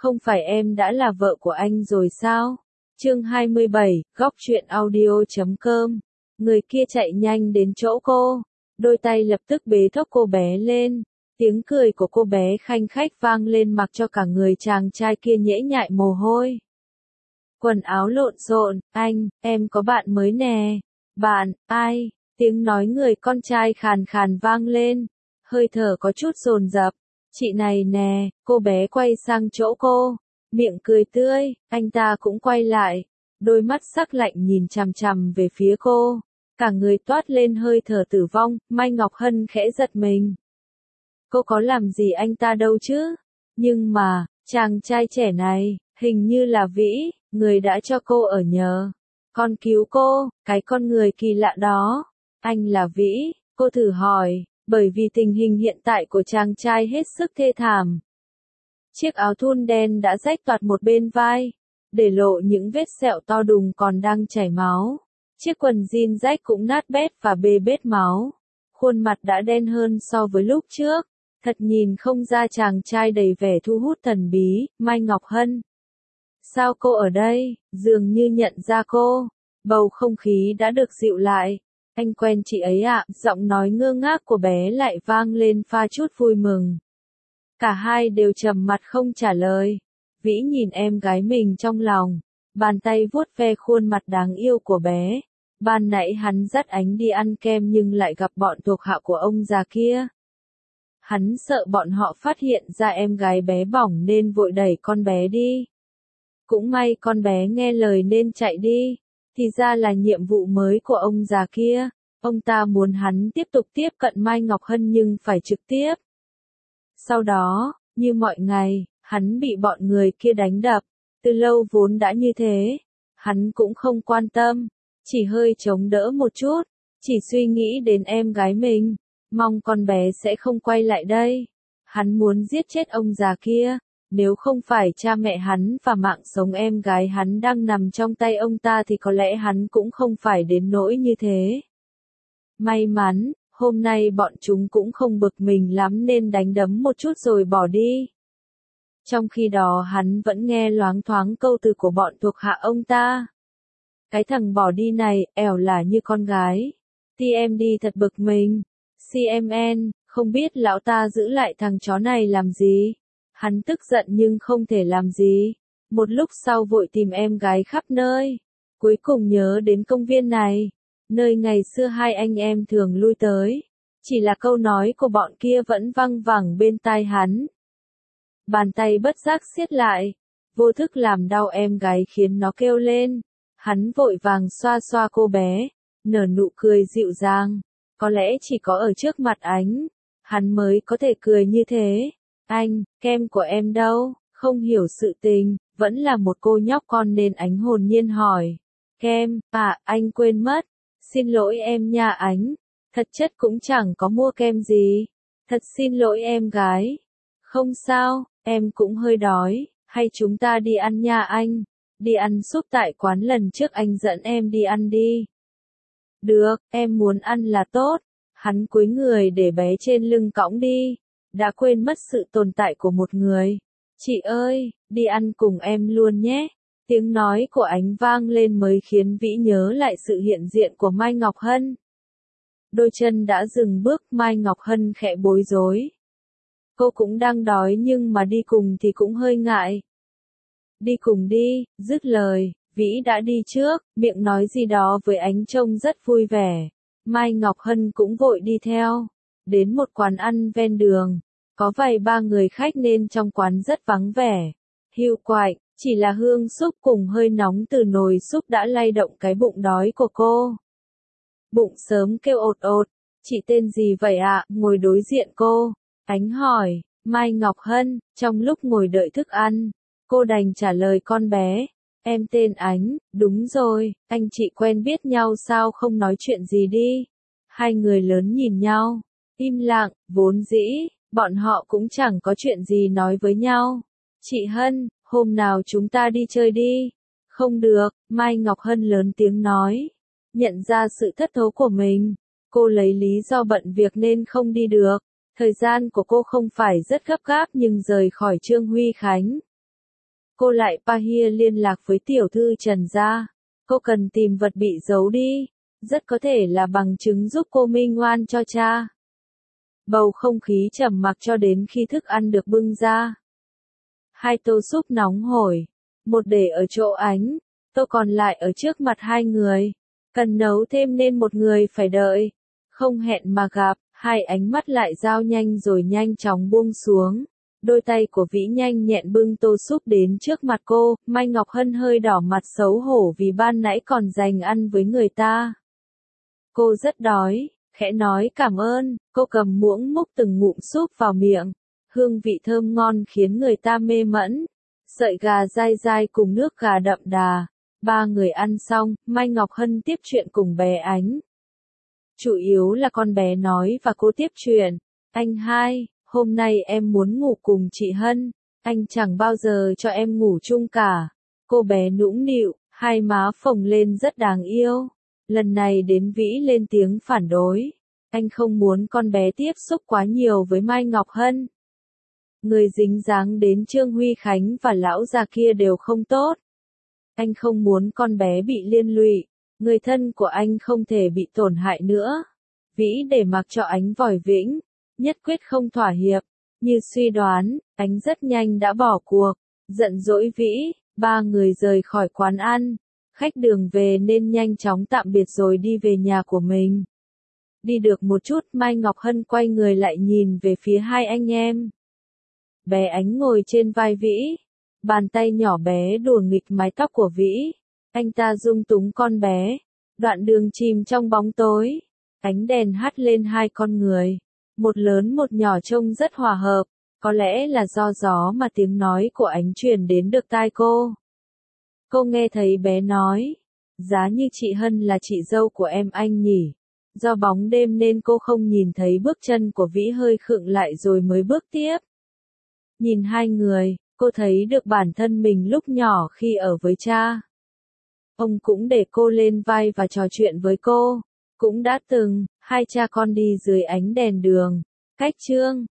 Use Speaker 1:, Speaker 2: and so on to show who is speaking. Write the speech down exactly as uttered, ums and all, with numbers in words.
Speaker 1: không phải em đã là vợ của anh rồi sao? Chương hai mươi bảy, góc truyện audio chấm com. Người kia chạy nhanh đến chỗ cô, đôi tay lập tức bế thốc cô bé lên. Tiếng cười của cô bé khanh khách vang lên mặc cho cả người chàng trai kia nhễ nhại mồ hôi. Quần áo lộn xộn, anh, em có bạn mới nè. Bạn, ai? Tiếng nói người con trai khàn khàn vang lên, hơi thở có chút dồn dập. Chị này nè, cô bé quay sang chỗ cô, miệng cười tươi, anh ta cũng quay lại, đôi mắt sắc lạnh nhìn chằm chằm về phía cô, cả người toát lên hơi thở tử vong. Mai Ngọc Hân khẽ giật mình. Cô có làm gì anh ta đâu chứ? Nhưng mà, chàng trai trẻ này, hình như là Vĩ, người đã cho cô ở nhờ. Con cứu cô, cái con người kỳ lạ đó. Anh là Vĩ, cô thử hỏi, bởi vì tình hình hiện tại của chàng trai hết sức thê thảm. Chiếc áo thun đen đã rách toạc một bên vai, để lộ những vết sẹo to đùng còn đang chảy máu. Chiếc quần jean rách cũng nát bét và bê bết máu. Khuôn mặt đã đen hơn so với lúc trước, thật nhìn không ra chàng trai đầy vẻ thu hút thần bí. Mai Ngọc Hân. Sao cô ở đây? Dường như nhận ra cô, bầu không khí đã được dịu lại. Anh quen chị ấy ạ, giọng nói ngơ ngác của bé lại vang lên pha chút vui mừng. Cả hai đều trầm mặt không trả lời. Vĩ nhìn em gái mình trong lòng, bàn tay vuốt ve khuôn mặt đáng yêu của bé. Ban nãy hắn dắt Ánh đi ăn kem nhưng lại gặp bọn thuộc hạ của ông già kia. Hắn sợ bọn họ phát hiện ra em gái bé bỏng nên vội đẩy con bé đi. Cũng may con bé nghe lời nên chạy đi. Thì ra là nhiệm vụ mới của ông già kia. Ông ta muốn hắn tiếp tục tiếp cận Mai Ngọc Hân nhưng phải trực tiếp. Sau đó, như mọi ngày, hắn bị bọn người kia đánh đập. Từ lâu vốn đã như thế. Hắn cũng không quan tâm, chỉ hơi chống đỡ một chút, chỉ suy nghĩ đến em gái mình, mong con bé sẽ không quay lại đây. Hắn muốn giết chết ông già kia, nếu không phải cha mẹ hắn và mạng sống em gái hắn đang nằm trong tay ông ta thì có lẽ hắn cũng không phải đến nỗi như thế. May mắn, hôm nay bọn chúng cũng không bực mình lắm nên đánh đấm một chút rồi bỏ đi. Trong khi đó hắn vẫn nghe loáng thoáng câu từ của bọn thuộc hạ ông ta. Cái thằng bỏ đi này, ẻo là như con gái. tê em đê thật bực mình. xê em en, không biết lão ta giữ lại thằng chó này làm gì. Hắn tức giận nhưng không thể làm gì. Một lúc sau vội tìm em gái khắp nơi. Cuối cùng nhớ đến công viên này, nơi ngày xưa hai anh em thường lui tới. Chỉ là câu nói của bọn kia vẫn văng vẳng bên tai hắn. Bàn tay bất giác siết lại, vô thức làm đau em gái khiến nó kêu lên. Hắn vội vàng xoa xoa cô bé, nở nụ cười dịu dàng. Có lẽ chỉ có ở trước mặt Ánh, hắn mới có thể cười như thế. Anh, kem của em đâu? Không hiểu sự tình, vẫn là một cô nhóc con nên Ánh hồn nhiên hỏi. Kem, à, anh quên mất. Xin lỗi em nha Ánh. Thật chất cũng chẳng có mua kem gì. Thật xin lỗi em gái. Không sao, em cũng hơi đói, hay chúng ta đi ăn nha anh. Đi ăn súp tại quán lần trước anh dẫn em đi ăn đi. Được, em muốn ăn là tốt. Hắn cúi người để bé trên lưng cõng đi. Đã quên mất sự tồn tại của một người. Chị ơi, đi ăn cùng em luôn nhé. Tiếng nói của Ánh vang lên mới khiến Vĩ nhớ lại sự hiện diện của Mai Ngọc Hân. Đôi chân đã dừng bước, Mai Ngọc Hân khẽ bối rối. Cô cũng đang đói nhưng mà đi cùng thì cũng hơi ngại. Đi cùng đi, dứt lời, Vĩ đã đi trước, miệng nói gì đó với Ánh trông rất vui vẻ. Mai Ngọc Hân cũng vội đi theo. Đến một quán ăn ven đường, có vài ba người khách nên trong quán rất vắng vẻ. Hiu quạnh, chỉ là hương súp cùng hơi nóng từ nồi súp đã lay động cái bụng đói của cô. Bụng sớm kêu ột ột, chị tên gì vậy ạ? Ngồi đối diện cô, Ánh hỏi. Mai Ngọc Hân. Trong lúc ngồi đợi thức ăn, cô đành trả lời con bé. Em tên Ánh. Đúng rồi, anh chị quen biết nhau sao không nói chuyện gì đi. Hai người lớn nhìn nhau, im lặng, vốn dĩ, bọn họ cũng chẳng có chuyện gì nói với nhau. Chị Hân, hôm nào chúng ta đi chơi đi. Không được, Mai Ngọc Hân lớn tiếng nói. Nhận ra sự thất thố của mình, cô lấy lý do bận việc nên không đi được. Thời gian của cô không phải rất gấp gáp nhưng rời khỏi Trương Huy Khánh cô lại Pahia liên lạc với tiểu thư Trần gia. Cô cần tìm vật bị giấu đi, rất có thể là bằng chứng giúp cô minh oan cho cha. Bầu không khí trầm mặc cho đến khi thức ăn được bưng ra. Hai tô súp nóng hổi, một để ở chỗ Ánh, tô còn lại ở trước mặt hai người. Cần nấu thêm nên một người phải đợi. Không hẹn mà gặp, hai ánh mắt lại giao nhanh rồi nhanh chóng buông xuống. Đôi tay của Vĩ nhanh nhẹn bưng tô súp đến trước mặt cô, Mai Ngọc Hân hơi đỏ mặt xấu hổ vì ban nãy còn dành ăn với người ta. Cô rất đói, khẽ nói cảm ơn, cô cầm muỗng múc từng ngụm súp vào miệng. Hương vị thơm ngon khiến người ta mê mẫn. Sợi gà dai dai cùng nước gà đậm đà. Ba người ăn xong, Mai Ngọc Hân tiếp chuyện cùng bé Ánh. Chủ yếu là con bé nói và cô tiếp chuyện. Anh hai, hôm nay em muốn ngủ cùng chị Hân. Anh chẳng bao giờ cho em ngủ chung cả. Cô bé nũng nịu, hai má phồng lên rất đáng yêu. Lần này đến Vĩ lên tiếng phản đối. Anh không muốn con bé tiếp xúc quá nhiều với Mai Ngọc Hân. Người dính dáng đến Trương Huy Khánh và lão già kia đều không tốt. Anh không muốn con bé bị liên lụy, người thân của anh không thể bị tổn hại nữa. Vĩ để mặc cho Ánh vòi vĩnh, nhất quyết không thỏa hiệp. Như suy đoán, Ánh rất nhanh đã bỏ cuộc. Giận dỗi Vĩ, ba người rời khỏi quán ăn. Khách đường về nên nhanh chóng tạm biệt rồi đi về nhà của mình. Đi được một chút, Mai Ngọc Hân quay người lại nhìn về phía hai anh em. Bé Ánh ngồi trên vai Vĩ. Bàn tay nhỏ bé đùa nghịch mái tóc của Vĩ. Anh ta dung túng con bé. Đoạn đường chìm trong bóng tối. Ánh đèn hắt lên hai con người. Một lớn một nhỏ trông rất hòa hợp. Có lẽ là do gió mà tiếng nói của Ánh truyền đến được tai cô. Cô nghe thấy bé nói. Giá như chị Hân là chị dâu của em anh nhỉ. Do bóng đêm nên cô không nhìn thấy bước chân của Vĩ hơi khựng lại rồi mới bước tiếp. Nhìn hai người, cô thấy được bản thân mình lúc nhỏ khi ở với cha. Ông cũng để cô lên vai và trò chuyện với cô. Cũng đã từng, hai cha con đi dưới ánh đèn đường. Cách Trương